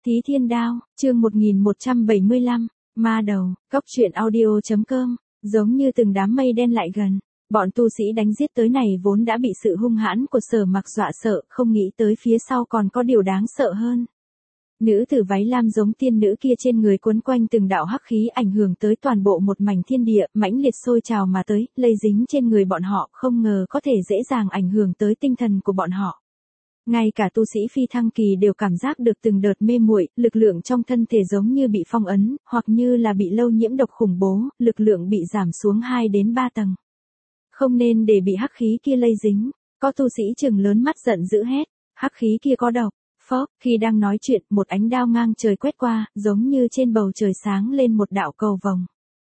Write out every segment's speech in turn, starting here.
Thí Thiên Đao, chương 1175, Ma Đầu, Cóc truyện audio.com, giống như từng đám mây đen lại gần, bọn tu sĩ đánh giết tới này vốn đã bị sự hung hãn của Sở Mặc dọa sợ, không nghĩ tới phía sau còn có điều đáng sợ hơn. Nữ tử váy lam giống tiên nữ kia trên người quấn quanh từng đạo hắc khí ảnh hưởng tới toàn bộ một mảnh thiên địa, mãnh liệt sôi trào mà tới, lây dính trên người bọn họ, không ngờ có thể dễ dàng ảnh hưởng tới tinh thần của bọn họ. Ngay cả tu sĩ phi thăng kỳ đều cảm giác được từng đợt mê muội, lực lượng trong thân thể giống như bị phong ấn, hoặc như là bị lâu nhiễm độc khủng bố, lực lượng bị giảm xuống 2 đến 3 tầng. Không nên để bị hắc khí kia lây dính, có tu sĩ trừng lớn mắt giận dữ hét, hắc khí kia có độc. Phốc, khi đang nói chuyện, một ánh đao ngang trời quét qua, giống như trên bầu trời sáng lên một đạo cầu vồng.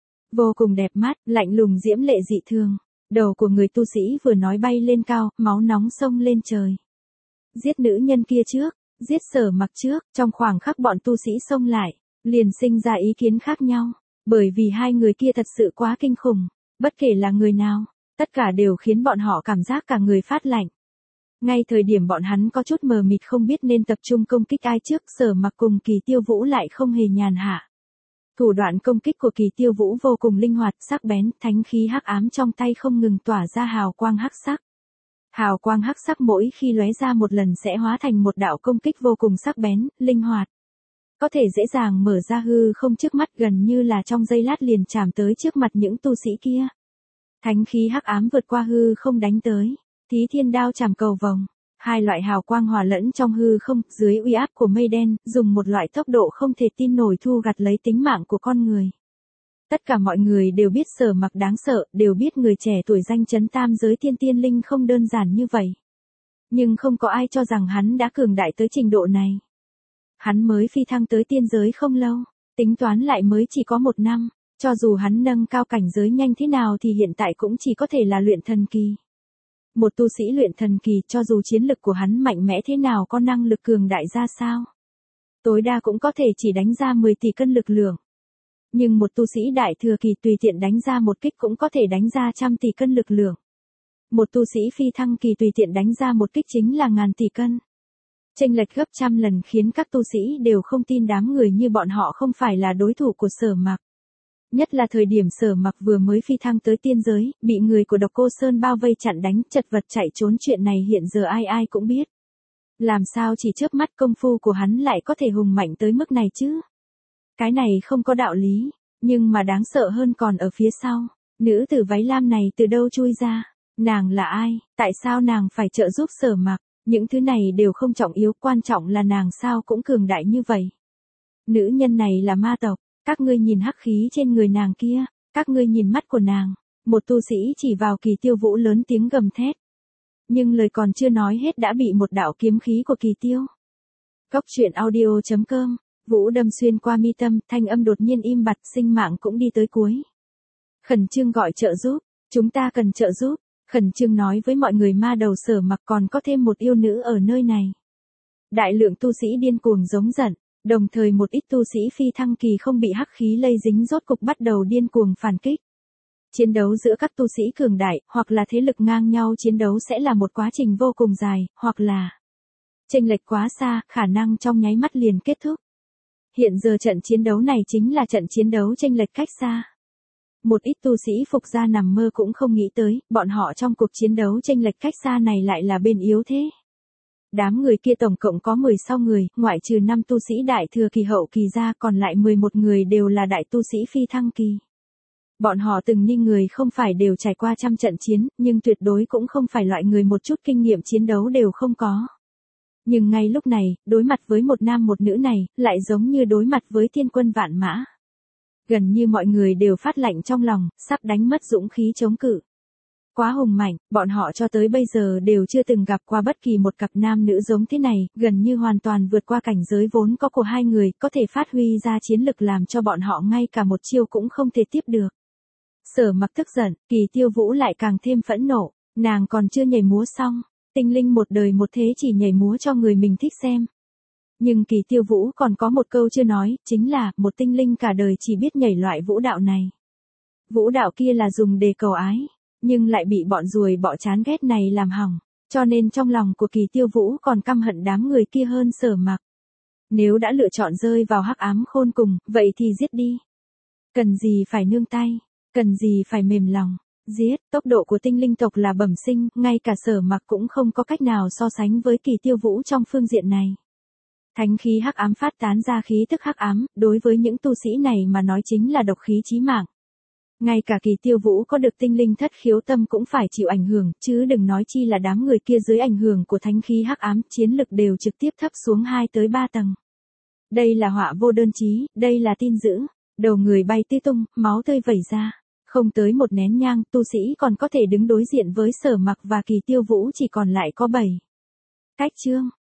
Vô cùng đẹp mắt, lạnh lùng diễm lệ dị thường. Đầu của người tu sĩ vừa nói bay lên cao, máu nóng xông lên trời. Giết nữ nhân kia trước, giết Sở Mặc trước, trong khoảng khắc bọn tu sĩ xông lại, liền sinh ra ý kiến khác nhau. Bởi vì hai người kia thật sự quá kinh khủng, bất kể là người nào, tất cả đều khiến bọn họ cảm giác cả người phát lạnh. Ngay thời điểm bọn hắn có chút mờ mịt không biết nên tập trung công kích ai trước, Sở Mặc cùng Kỳ Tiêu Vũ lại không hề nhàn hạ. Thủ đoạn công kích của Kỳ Tiêu Vũ vô cùng linh hoạt, sắc bén, thánh khí hắc ám trong tay không ngừng tỏa ra hào quang hắc sắc. Hào quang hắc sắc mỗi khi lóe ra một lần sẽ hóa thành một đạo công kích vô cùng sắc bén, linh hoạt. Có thể dễ dàng mở ra hư không trước mắt, gần như là trong giây lát liền chạm tới trước mặt những tu sĩ kia. Thánh khí hắc ám vượt qua hư không đánh tới. Thí Thiên Đao chạm cầu vồng, hai loại hào quang hòa lẫn trong hư không, dưới uy áp của mây đen, dùng một loại tốc độ không thể tin nổi thu gặt lấy tính mạng của con người. Tất cả mọi người đều biết Sở Mặc đáng sợ, đều biết người trẻ tuổi danh chấn tam giới thiên tiên linh không đơn giản như vậy. Nhưng không có ai cho rằng hắn đã cường đại tới trình độ này. Hắn mới phi thăng tới tiên giới không lâu, tính toán lại mới chỉ có 1 năm, cho dù hắn nâng cao cảnh giới nhanh thế nào thì hiện tại cũng chỉ có thể là luyện thần kỳ. Một tu sĩ luyện thần kỳ cho dù chiến lực của hắn mạnh mẽ thế nào, có năng lực cường đại ra sao, tối đa cũng có thể chỉ đánh ra 10 tỷ cân lực lượng. Nhưng một tu sĩ đại thừa kỳ tùy tiện đánh ra một kích cũng có thể đánh ra 100 tỷ cân lực lượng. Một tu sĩ phi thăng kỳ tùy tiện đánh ra một kích chính là ngàn tỷ cân. Chênh lệch gấp trăm lần khiến các tu sĩ đều không tin đám người như bọn họ không phải là đối thủ của Sở Mặc. Nhất là thời điểm Sở Mặc vừa mới phi thăng tới tiên giới, bị người của Độc Cô Sơn bao vây chặn đánh, chật vật chạy trốn, chuyện này hiện giờ ai ai cũng biết. Làm sao chỉ chớp mắt công phu của hắn lại có thể hùng mạnh tới mức này chứ? Cái này không có đạo lý, nhưng mà đáng sợ hơn còn ở phía sau. Nữ tử váy lam này từ đâu chui ra? Nàng là ai? Tại sao nàng phải trợ giúp Sở Mặc? Những thứ này đều không trọng yếu, quan trọng là nàng sao cũng cường đại như vậy. Nữ nhân này là ma tộc. Các ngươi nhìn hắc khí trên người nàng kia, các ngươi nhìn mắt của nàng. Một tu sĩ chỉ vào Kỳ Tiêu Vũ lớn tiếng gầm thét. Nhưng lời còn chưa nói hết đã bị một đạo kiếm khí của Kỳ Tiêu. Cóc truyện audio.com, Vũ đâm xuyên qua mi tâm, thanh âm đột nhiên im bặt, sinh mạng cũng đi tới cuối. Khẩn trương gọi trợ giúp, chúng ta cần trợ giúp. Khẩn trương nói với mọi người ma đầu Sở Mặc còn có thêm một yêu nữ ở nơi này. Đại lượng tu sĩ điên cuồng giống giận. Đồng thời một ít tu sĩ phi thăng kỳ không bị hắc khí lây dính rốt cục bắt đầu điên cuồng phản kích. Chiến đấu giữa các tu sĩ cường đại, hoặc là thế lực ngang nhau chiến đấu sẽ là một quá trình vô cùng dài, hoặc là chênh lệch quá xa, khả năng trong nháy mắt liền kết thúc. Hiện giờ trận chiến đấu này chính là trận chiến đấu chênh lệch cách xa. Một ít tu sĩ phục gia nằm mơ cũng không nghĩ tới, bọn họ trong cuộc chiến đấu chênh lệch cách xa này lại là bên yếu thế. Đám người kia tổng cộng có 16 người, ngoại trừ 5 tu sĩ đại thừa kỳ hậu kỳ ra, còn lại 11 người đều là đại tu sĩ phi thăng kỳ. Bọn họ từng ni người không phải đều trải qua trăm trận chiến, nhưng tuyệt đối cũng không phải loại người một chút kinh nghiệm chiến đấu đều không có. Nhưng ngay lúc này, đối mặt với một nam một nữ này, lại giống như đối mặt với thiên quân vạn mã. Gần như mọi người đều phát lạnh trong lòng, sắp đánh mất dũng khí chống cự. Quá hùng mạnh, bọn họ cho tới bây giờ đều chưa từng gặp qua bất kỳ một cặp nam nữ giống thế này, gần như hoàn toàn vượt qua cảnh giới vốn có của hai người, có thể phát huy ra chiến lực làm cho bọn họ ngay cả một chiêu cũng không thể tiếp được. Sở Mặc tức giận, Kỳ Tiêu Vũ lại càng thêm phẫn nộ, nàng còn chưa nhảy múa xong, tinh linh một đời một thế chỉ nhảy múa cho người mình thích xem. Nhưng Kỳ Tiêu Vũ còn có một câu chưa nói, chính là, một tinh linh cả đời chỉ biết nhảy loại vũ đạo này. Vũ đạo kia là dùng để cầu ái. Nhưng lại bị bọn ruồi bọ chán ghét này làm hỏng, cho nên trong lòng của Kỳ Tiêu Vũ còn căm hận đám người kia hơn Sở Mặc. Nếu đã lựa chọn rơi vào hắc ám khôn cùng, vậy thì giết đi. Cần gì phải nương tay, cần gì phải mềm lòng. Giết, tốc độ của tinh linh tộc là bẩm sinh, ngay cả Sở Mặc cũng không có cách nào so sánh với Kỳ Tiêu Vũ trong phương diện này. Thánh khí hắc ám phát tán ra khí tức hắc ám, đối với những tu sĩ này mà nói chính là độc khí chí mạng. Ngay cả Kỳ Tiêu Vũ có được tinh linh thất khiếu tâm cũng phải chịu ảnh hưởng, chứ đừng nói chi là đám người kia dưới ảnh hưởng của thánh khí hắc ám, chiến lực đều trực tiếp thấp xuống 2 tới 3 tầng. Đây là họa vô đơn chí, đây là tin dữ. Đầu người bay tứ tung, máu tươi vẩy ra. Không tới một nén nhang, tu sĩ còn có thể đứng đối diện với Sở Mặc và Kỳ Tiêu Vũ chỉ còn lại có 7 cách chương.